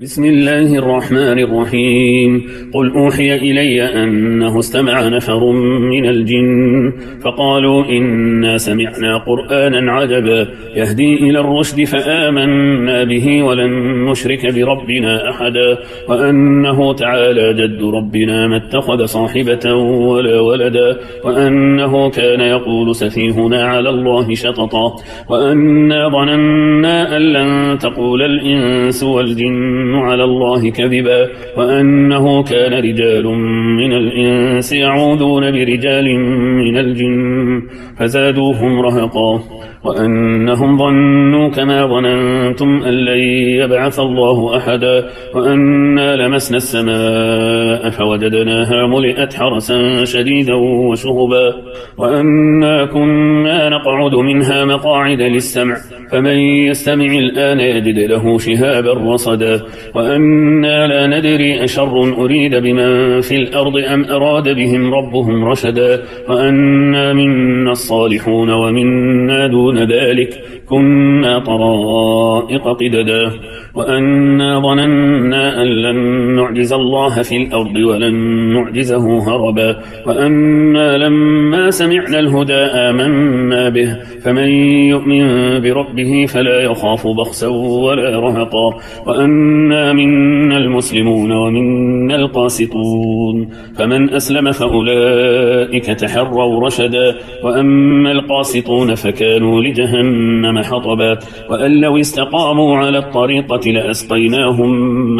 بسم الله الرحمن الرحيم. قل أوحي إلي أنه استمع نفر من الجن فقالوا إنا سمعنا قرآنا عجبا يهدي إلى الرشد فآمنا به ولن نشرك بربنا أحدا وأنه تعالى جد ربنا ما اتخذ صاحبة ولا ولدا وأنه كان يقول سفيهنا على الله شططا وأنا ظننا أن لن تقول الإنس والجن على الله كذبا وأنه كان رجال من الإنس يعوذون برجال من الجن فزادوهم رهقا وأنهم ظنوا كما ظننتم أن لن يبعث الله أحدا وأنا لمسنا السماء فوجدناها ملئت حرسا شديدا وشهبا وأنا كنا نقعد منها مقاعد للسمع فمن يستمع الآن يجد له شهابا رصدا وأنا لا ندري أشر أريد بمن في الأرض أم أراد بهم ربهم رشدا وأنا منا الصالحون ومنا دون ذلك كنا طرائق قددا وأنا ظننا أن لن نعجز الله في الأرض ولن نعجزه هربا وأنا لما سمعنا الهدى آمنا به فمن يؤمن بربه فلا يخاف بخسا ولا رهقا وأنا منا المسلمون ومنا القاسطون فمن أسلم فأولئك تحروا رشدا وأما القاسطون فكانوا لجهنم حطبا وأن لو استقاموا على الطريقة لأسقيناهم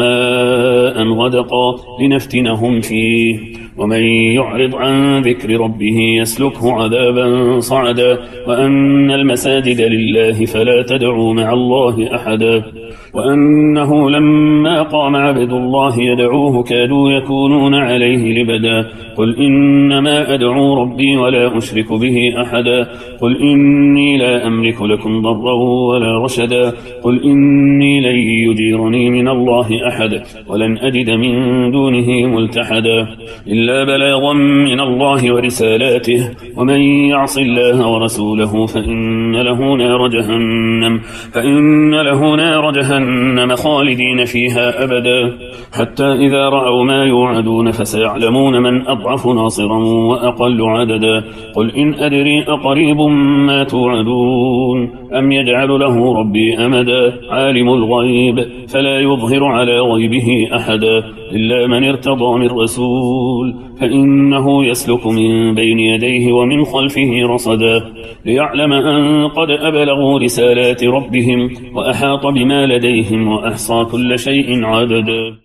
ماء غدقا لنفتنهم فيه ومن يعرض عن ذكر ربه يسلكه عذابا صعدا وأن المساجد لله فلا تدعوا مع الله أحدا وأنه لما قام عبد الله يدعوه كادوا يكونون عليه لبدا قل إنما أدعو ربي ولا أشرك به أحدا قل إني لا أملك لكم ضرا ولا رشدا قل إني لن يجيرني من الله أحد ولن أجد من دونه ملتحدا إلا بلاغا من الله ورسالاته ومن يعص الله ورسوله فإن له نار جهنم خالدين فيها أبدا حتى إذا رأوا ما يوعدون فسيعلمون من أضعف ناصرا وأقل عددا قل إن أدري أقريب ما توعدون أم يجعل له ربي أمدا عالم الغيب فلا يظهر على غيبه أحدا إلا من ارتضى من رسول فإنه يسلك من بين يديه ومن خلفه رصدا ليعلم أن قد أبلغوا رسالات ربهم وأحاط بما لديهم وأحصى كل شيء عددا.